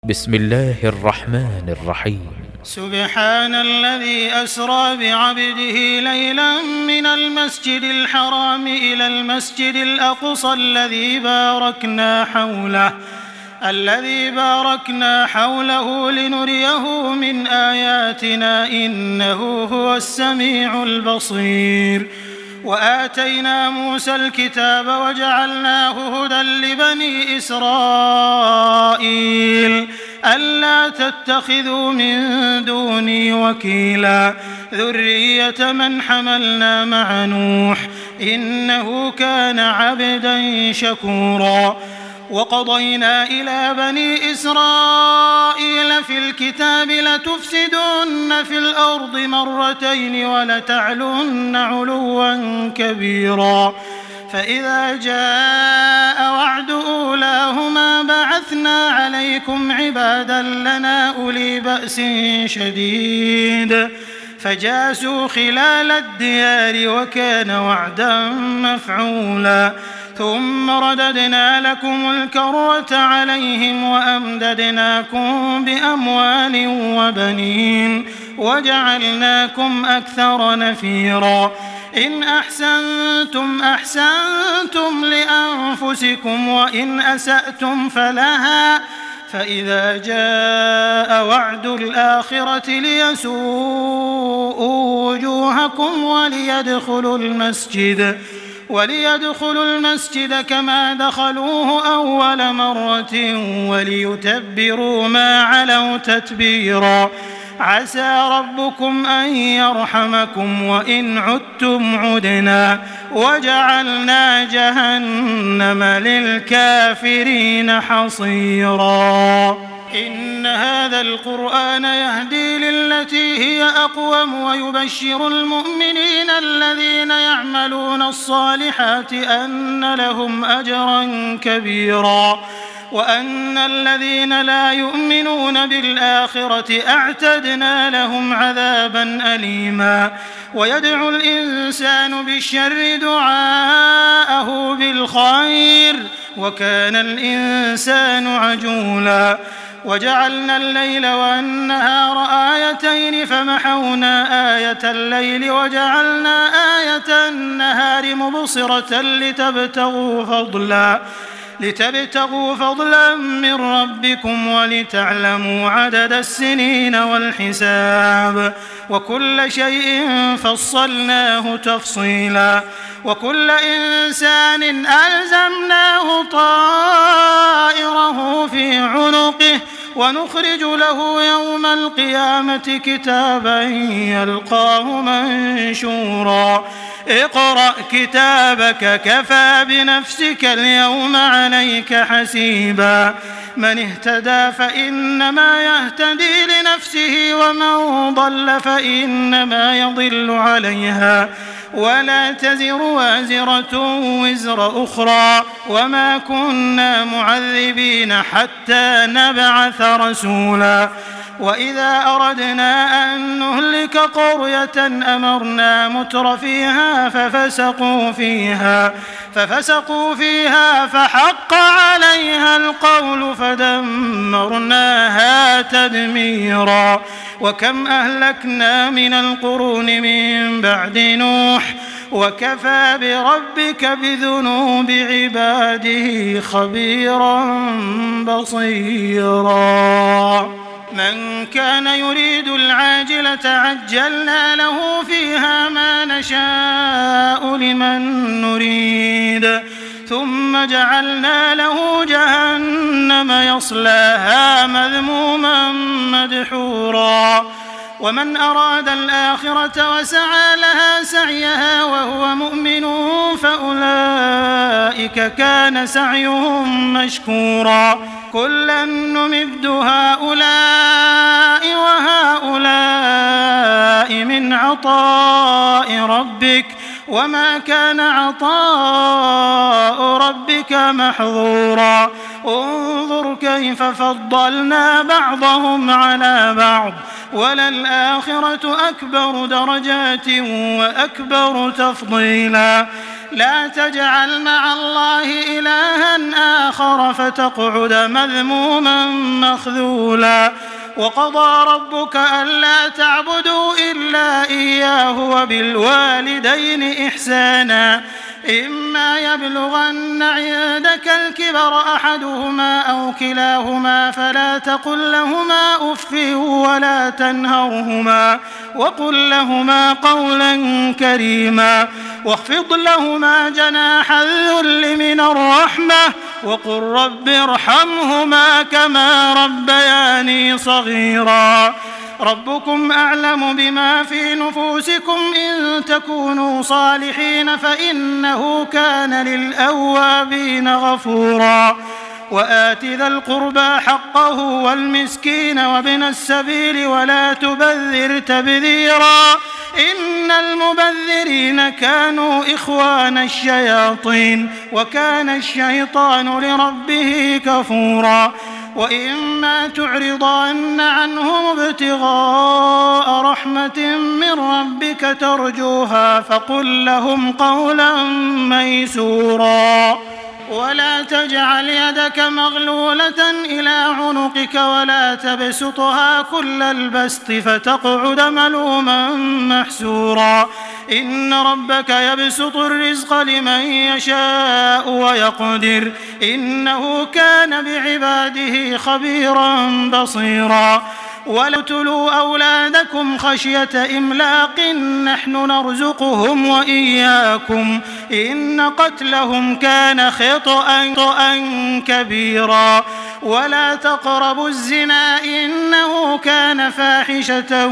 بسم الله الرحمن الرحيم. سبحان الذي أسرى بعبده ليلا من المسجد الحرام إلى المسجد الأقصى الذي باركنا حوله لنريه من آياتنا إنه هو السميع البصير. وآتينا موسى الكتاب وجعلناه هدى لبني إسرائيل ألا تتخذوا من دوني وكيلا ذرية من حملنا مع نوح إنه كان عبدا شكورا. وقضينا إلى بني إسرائيل في الكتاب لتفسدن في الأرض مرتين ولتعلن علوا كبيرا. فإذا جاء وعد أولاهما بعثنا عليكم عبادا لنا أولي بأس شديد فجاسوا خلال الديار وكان وعدا مفعولا. ثم رددنا لكم الكرة عليهم وأمددناكم بأموال وبنين وجعلناكم أكثر نفيرا. إن أحسنتم أحسنتم لأنفسكم وإن أسأتم فلها. فإذا جاء وعد الآخرة ليسوءوا وجوهكم وليدخلوا المسجد كما دخلوه أول مرة وليتبروا ما علوا تتبيرا. عسى ربكم أن يرحمكم وإن عدتم عدنا وجعلنا جهنم للكافرين حصيرا. إن هذا القرآن يهدي للتي هي أقوم ويبشر المؤمنين الذين يعملون الصالحات أن لهم أجرا كبيرا وأن الذين لا يؤمنون بالآخرة أعتدنا لهم عذابا أليما. ويدعو الإنسان بالشر دعاءه بالخير وكان الإنسان عجولا. وجعلنا الليل والنهار آيتين فمحونا آية الليل وجعلنا آية النهار مبصرة لتبتغوا فضلا من ربكم ولتعلموا عدد السنين والحساب وكل شيء فصلناه تفصيلا. وكل إنسان ألزمناه طائره في عنقه ونخرج له يوم القيامة كتابا يلقاه منشورا. اقرأ كتابك كفى بنفسك اليوم عليك حسيبا. من اهتدى فإنما يهتدي لنفسه ومن ضل فإنما يضل عليها ولا تزر وازرة وزر أخرى وما كنا معذبين حتى نبعث رسولا. وإذا أردنا أن نهلك قرية أمرنا متر فيها ففسقوا فيها فحق عليها القول فدمرناها تدميرا. وكم أهلكنا من القرون من بعد نوح وكفى بربك بذنوب عباده خبيرا بصيرا. من كان يريد العاجلة عجلنا له فيها ما نشاء لمن نريد ثم جعلنا له جهنم يصلاها مذموما مدحورا. ومن أراد الآخرة وسعى لها سعيها وهو مؤمن فأولئك كان سعيهم مشكورا. كلا نمد هؤلاء وهؤلاء من عطاء ربك وما كان عطاء ربك محظورا. انظر كيف فضلنا بعضهم على بعض وللآخرة أكبر درجات وأكبر تفضيلا. لا تجعل مع الله إلها آخر فتقعد مذموما مخذولا وقضى ربك ألا تعبدوا إلا إياه وبالوالدين إحسانا إما يبلغن عندك الكبر أحدهما أو كلاهما فلا تقل لهما أف ولا تنهرهما وقل لهما قولا كريما واخفض لهما جناح الذل من الرحمة وقل رب ارحمهما كما ربياني صغيرا ربكم أعلم بما في نفوسكم إن تكونوا صالحين فإنه كان للأوابين غفورا وآت ذا القربى حقه والمسكين وابن السبيل ولا تبذر تبذيرا إن المبذرين كانوا إخوان الشياطين وكان الشيطان لربه كفورا وإما تعرضن عنهم ابتغاء رحمة من ربك ترجوها فقل لهم قولا ميسورا ولا تجعل يدك مغلولة إلى عنقك ولا تبسطها كل البسط فتقعد ملوما محسورا إن ربك يبسط الرزق لمن يشاء ويقدر إنه كان بعباده خبيرا بصيرا ولا تقتلوا أولادكم خشية إملاق نحن نرزقهم وإياكم إن قتلهم كان خطأ كبيرا ولا تقربوا الزنا إنه كان فاحشة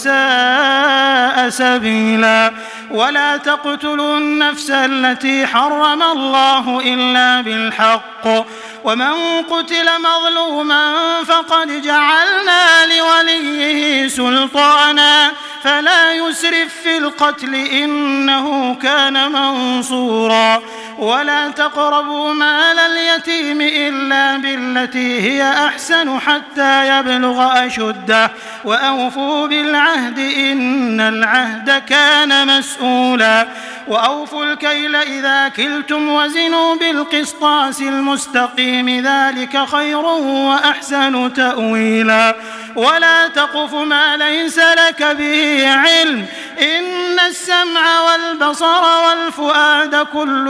وساء سبيلا ولا تقتلوا النفس التي حرم الله إلا بالحق ومن قتل مظلوما فقد جعلنا لوليه سلطانا فلا يسرف في القتل إنه كان منصورا ولا تقربوا مال اليتيم إلا بالتي هي أحسن حتى يبلغ أشده وأوفوا بالعهد إن العهد كان مسؤولا وأوفوا الكيل إذا كلتم وزنوا بالقسطاس المستقيم ذلك خير وأحسن تأويلا ولا تقف ما ليس لك به علم إن السمع والبصر والفؤاد كل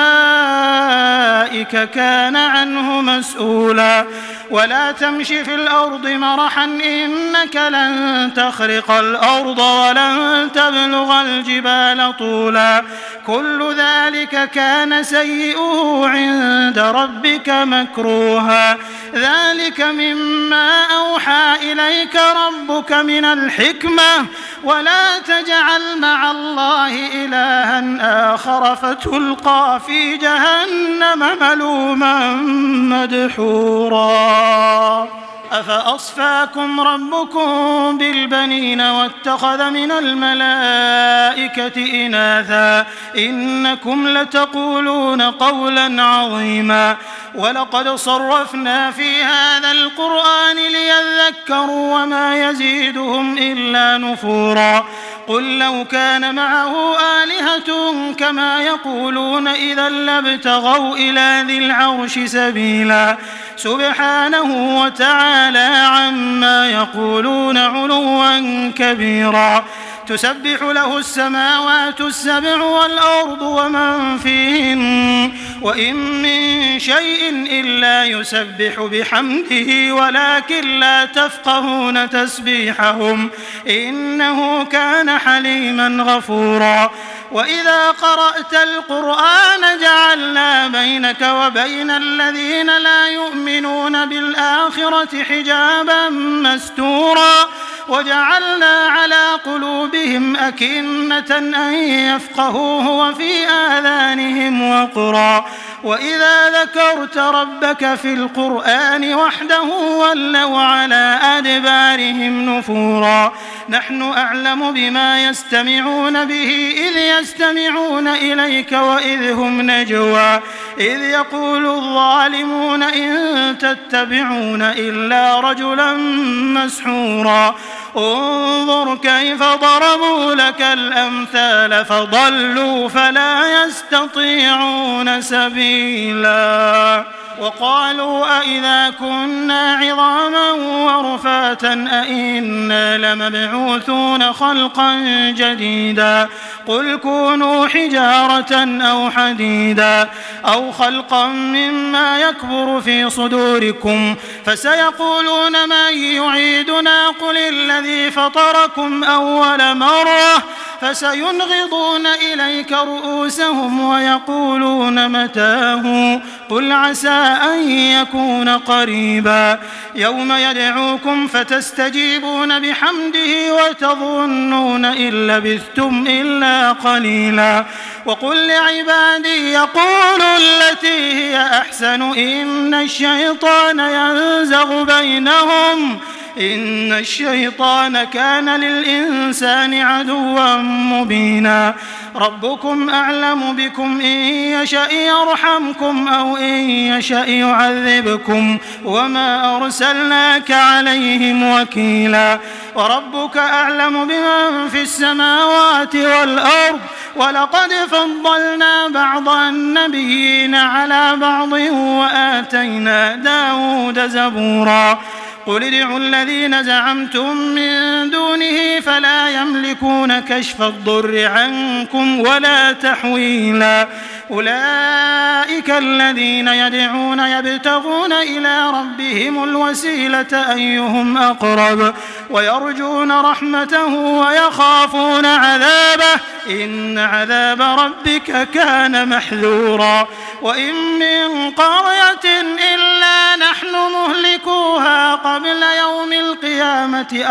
أولئك كان عنه مسؤولا ولا تمش في الأرض مرحا إنك لن تخرق الأرض ولن تبلغ الجبال طولا كل ذلك كان سيئه عند ربك مكروها ذلك مما أوحى إليك ربك من الحكمة ولا تجعل مع الله إلها آخر فتلقى في جهنم ملوما مدحورا أفأصفاكم ربكم بالبنين واتخذ من الملائكة إناثا إنكم لتقولون قولا عظيما ولقد صرفنا في هذا القرآن ليذكروا وما يزيدهم إلا نفورا قل لو كان معه آلهة كما يقولون إذا لابتغوا إلى ذي العرش سبيلا سبحانه وتعالى عما يقولون علوا كبيرا تسبح له السماوات السبع والأرض ومن فيهن وإن من شيء إلا يسبح بحمده ولكن لا تفقهون تسبيحهم إنه كان حليما غفورا وإذا قرأت القرآن جعلنا بينك وبين الذين لا يؤمنون بالآخرة حجابا مستورا وجعلنا على قلوبهم أكنة أن يفقهوه وفي آذانهم وقرا وإذا ذكرت ربك في القرآن وحده ولوا على أدبارهم نفورا نحن أعلم بما يستمعون به إذ يستمعون إليك وإذ هم نجوى إذ يقول الظالمون إن تتبعون إلا رجلا مسحورا انظر كيف ضربوا لك الأمثال فضلوا فلا يستطيعون سبيلا وقالوا أئذا كنا عظاما ورفاتا أئنا لمبعوثون خلقا جديدا قل كونوا حجارة أو حديدا أو خلقا مما يكبر في صدوركم فسيقولون من يعيدنا قل الذي فطركم أول مرة فسينغضون إليك رؤوسهم ويقولون متاه قل عسى أن يكون قريبا يوم يدعوكم فتستجيبون بحمده وتظنون إن لبثتم إلا قليلا وقل لعبادي يقولوا التي هي أحسن إن الشيطان ينزغ بينهم إن الشيطان كان للإنسان عدوا مبينا ربكم أعلم بكم إن يشأ يرحمكم أو إن يشأ يعذبكم وما أرسلناك عليهم وكيلا وربك أعلم بمن في السماوات والأرض ولقد فضلنا بعض النبيين على بعض وآتينا داود زبورا قل ادعوا الذين زعمتم من دونه فلا يملكون كشف الضر عنكم ولا تحويلا أولئك الذين يدعون يبتغون إلى ربهم الوسيلة أيهم أقرب ويرجون رحمته ويخافون عذابه إن عذاب ربك كان محذورا وإن من قرية إلا نحن مهلكوها قبل يوم القيامة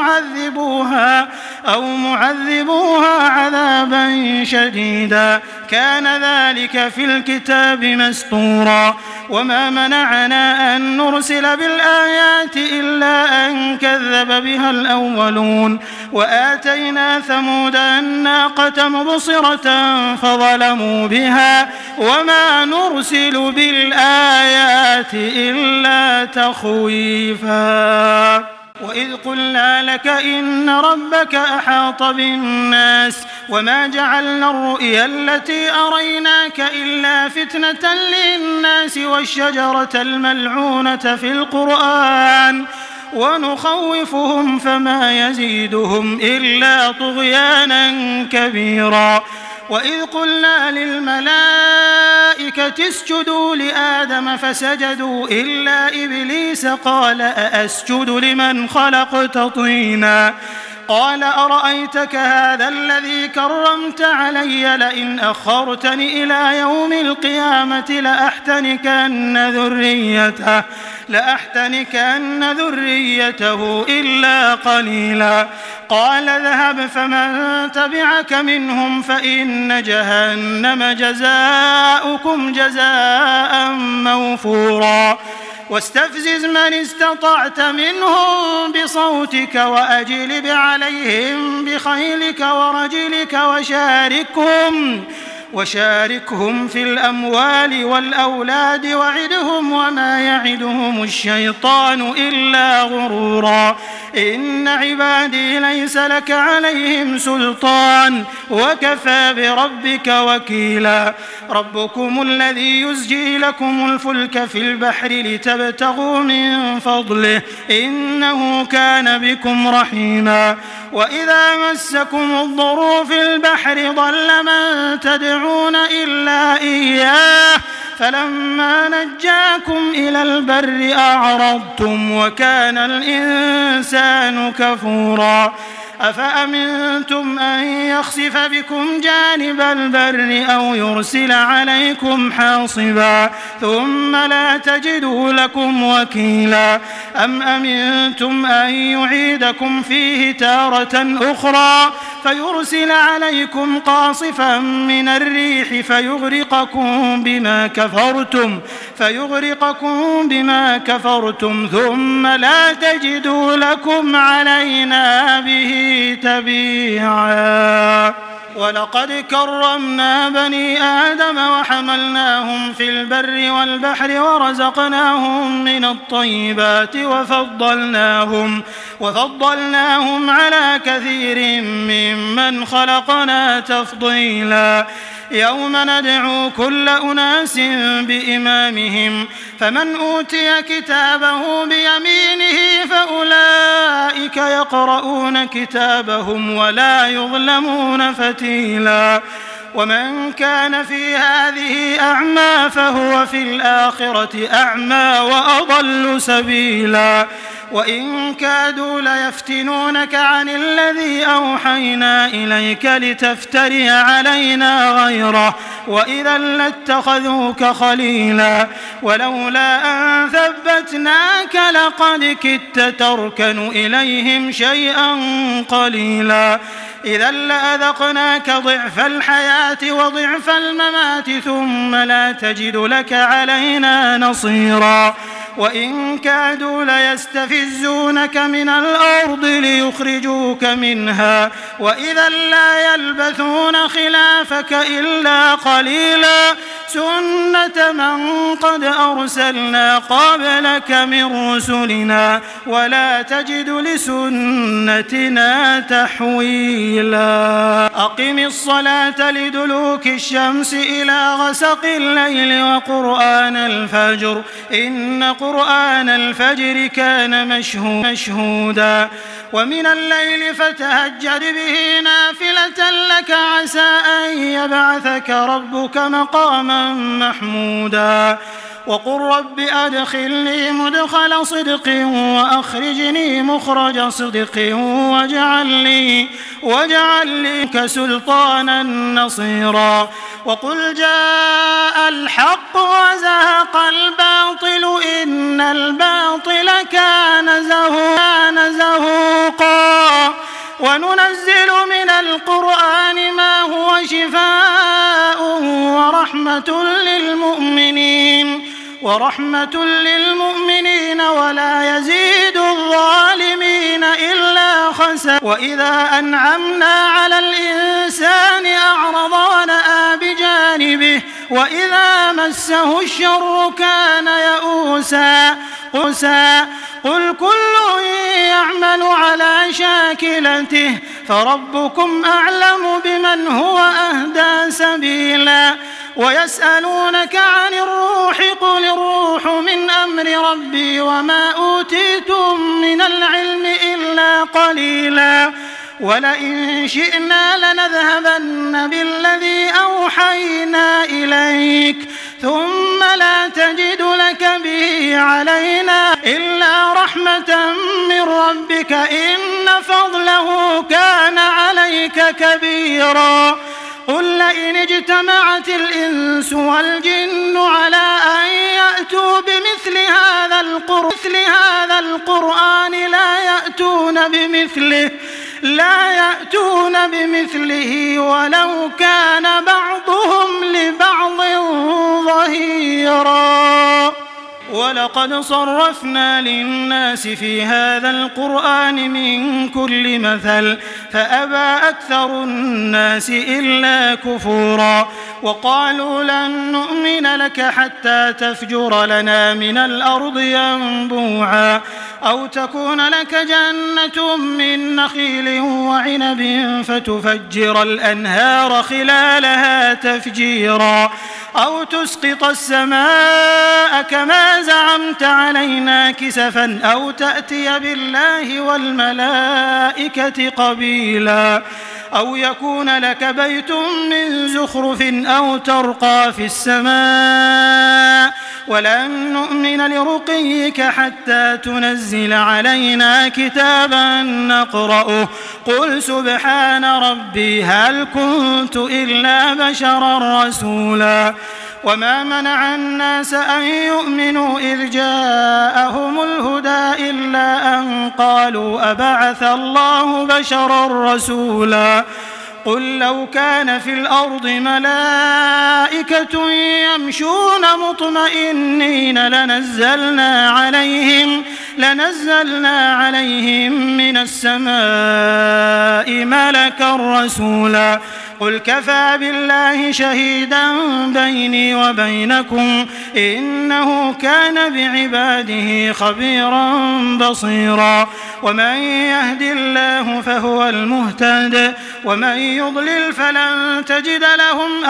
أو معذبوها عذابا شديدا كان ذلك في الكتاب مسطورا وما منعنا أن نرسل بالآيات إلا أن كذب بها الأولون وآتينا ثمود الناقة مبصرة فظلموا بها وما نرسل بالآيات إلا تخويفا وإذ قلنا لك إن ربك أحاط بالناس وما جعلنا الرؤيا التي أريناك إلا فتنة للناس والشجرة الملعونة في القرآن ونخوفهم فما يزيدهم إلا طغيانا كبيرا وإذ قلنا للملائكة اسجدوا لآدم فسجدوا إلا إبليس قال أأسجد لمن خلقت طينا قال أرأيتك هذا الذي كرمت علي لئن أخرتني إلى يوم القيامة لأحتنكن ذريته إلا قليلا قال ذهب فمن تبعك منهم فإن جهنم جزاؤكم جزاء موفورا واستفزز من استطعت منهم بصوتك وأجلب عليهم بخيلك ورجلك وشاركهم في الأموال والأولاد وعدهم وما يعدهم الشيطان إلا غرورا إن عبادي ليس لك عليهم سلطان وكفى بربك وكيلا ربكم الذي يزجي لكم الفلك في البحر لتبتغوا من فضله إنه كان بكم رحيما وإذا مسكم الضر في البحر ضل من تدعون إلا إياه فلما نجاكم إلى البر أعرضتم وكان الإنسان كفورا أفأمنتم أن يخسف بكم جانب البر أو يرسل عليكم حاصبا ثم لا تجدوا لكم وكيلا أم أمنتم أن يعيدكم فيه تارة أخرى فيرسل عليكم قاصفا من الريح فيغرقكم بما كفرتم ثم لا تجدوا لكم علينا به تبيعا ولقد كرمنا بني آدم وحملناهم في البر والبحر ورزقناهم من الطيبات وفضلناهم على كثير ممن خلقنا تفضيلا يوم ندعو كل أناس بإمامهم فمن أوتي كتابه بيمينه فأولئك يقرؤون كتابهم ولا يظلمون فتيلا ومن كان في هذه أعمى فهو في الآخرة أعمى وأضل سبيلا وإن كادوا ليفتنونك عن الذي أوحينا إليك لتفتري علينا غيره وإذا لاتخذوك خليلا ولولا أن ثبتناك لقد كدت تركن إليهم شيئا قليلا إذا لأذقناك ضعف الحياة وضعف الممات ثم لا تجد لك علينا نصيرا وإن كادوا ليستفزونك من الأرض ليخرجوك منها وإذا لا يلبثون خلافك إلا قليلا سنة من قد أرسلنا قبلك من رسلنا ولا تجد لسنتنا تحويلا أقم الصلاة لدلوك الشمس إلى غسق الليل وقرآن الفجر إن قرآن الفجر كان مشهودا ومن الليل فتهجد به نافلة لك عسى أن يبعثك ربك مقاما محمودا وقل رب أدخلني مدخل صدق وأخرجني مخرج صدق واجعل لي كسلطانا نصيرا وقل جاء الحق وزهق الباطل إن الباطل كان زهوقا وننزل من القرآن ما هو شفاء ورحمة للمؤمنين ولا يزيد الظالمين إلا خسارا وإذا أنعمنا على الإنسان أعرض ونأى بجانبه وإذا مسه الشر كان يئوسا قل كل يعمل على شاكلته فربكم أعلم بمن هو أهدى سبيلا ويسألونك عن الروح قل الروح من أمر ربي وما أوتيتم من العلم إلا قليلا ولئن شئنا لنذهبن بالذي أوحينا إليك ثم لا تجد لك به علينا إلا رحمة من ربك إن فضله كان عليك كبيرا قل لئن اجتمعت الإنس والجن على أن يأتوا بمثل هذا القرآن لا يأتون بمثله ولو كان بعضهم لبعض ظهيرا ولقد صرفنا للناس في هذا القرآن من كل مثل فأبى أكثر الناس إلا كفورا وقالوا لن نؤمن لك حتى تفجر لنا من الأرض ينبوعا أو تكون لك جنة من نخيل وعنب فتفجر الأنهار خلالها تفجيرا أو تسقط السماء كما زعمت علينا كسفا أو تأتي بالله والملائكة قبيلا أو يكون لك بيت من زخرف أو ترقى في السماء ولن نؤمن لرقيك حتى تنزل علينا كتابا نقرأه قل سبحان ربي هل كنت إلا بشرا رسولا وما منع الناس أن يؤمنوا إذ جاءهم الهدى إلا أن قالوا أبعث الله بشرا رسولا قل لو كان في الأرض ملائكة يمشون مطمئنين لنزلنا عليهم من السماء ملكا رسولا قل كفى بالله شهيدا بيني وبينكم إنه كان بعباده خبيرا بصيرا ومن يهد الله فهو المهتد ومن يضلل فلن تجد لهم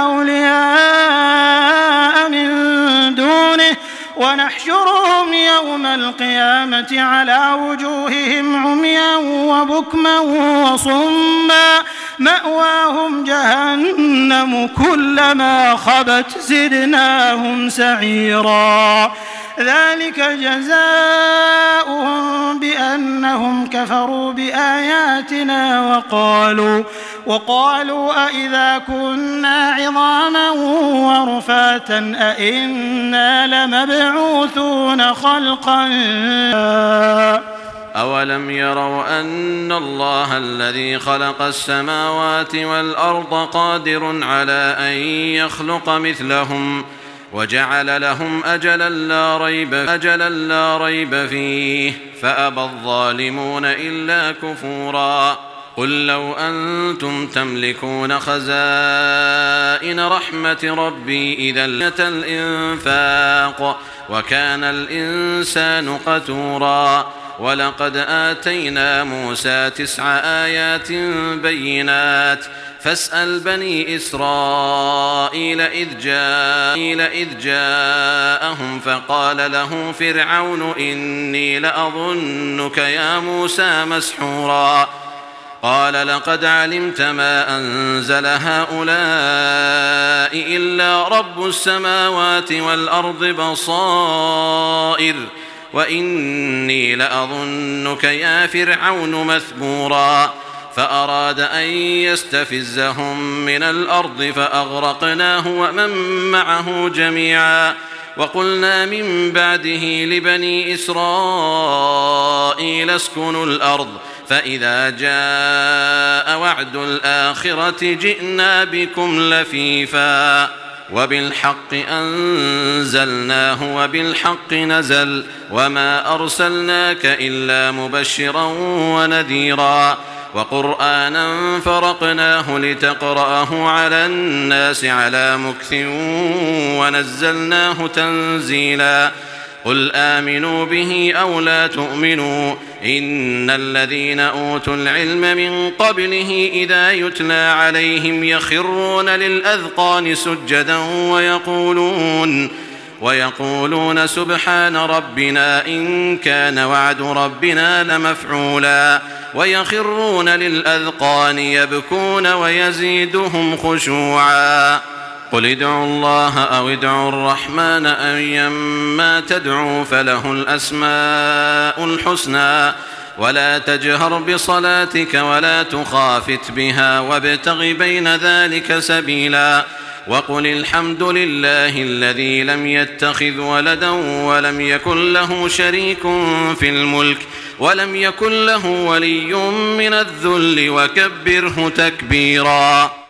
أولياء من دونه ونحشرهم يوم القيامة على وجوههم عميا وبكما وصما مأواهم جهنم كلما خبت زدناهم سعيرا ذلك جزاؤهم بأنهم كفروا بآياتنا وقالوا أئذا كنا عظاما ورفاتا أئنا لمبعوثون خلقا أولم يروا أن الله الذي خلق السماوات والأرض قادر على أن يخلق مثلهم وجعل لهم أجلا لا ريب فيه فأبى الظالمون إلا كفورا قل لو أنتم تملكون خزائن رحمة ربي إذا لأتى الإنفاق وكان الإنسان قتورا ولقد آتينا موسى 9 آيات بينات فاسأل بني إسرائيل إذ جاءهم فقال له فرعون إني لأظنك يا موسى مسحورا قال لقد علمت ما أنزل هؤلاء إلا رب السماوات والأرض بصائر وإني لأظنك يا فرعون مثبورا فأراد أن يستفزهم من الأرض فأغرقناه ومن معه جميعا وقلنا من بعده لبني إسرائيل اسكنوا الأرض فإذا جاء وعد الآخرة جئنا بكم لفيفا وبالحق أنزلناه وبالحق نزل وما أرسلناك إلا مبشرا ونذيرا وقرآنا فرقناه لتقرأه على الناس على مكث ونزلناه تنزيلا قل آمنوا به أو لا تؤمنوا إن الذين أوتوا العلم من قبله إذا يتلى عليهم يخرون للأذقان سجدا ويقولون سبحان ربنا إن كان وعد ربنا لمفعولا ويخرون للأذقان يبكون ويزيدهم خشوعا قل ادعوا الله أو ادعوا الرحمن أيما تدعوا فله الأسماء الحسنى ولا تجهر بصلاتك ولا تخافت بها وابتغ بين ذلك سبيلا وقل الحمد لله الذي لم يتخذ ولدا ولم يكن له شريك في الملك ولم يكن له ولي من الذل وكبره تكبيرا.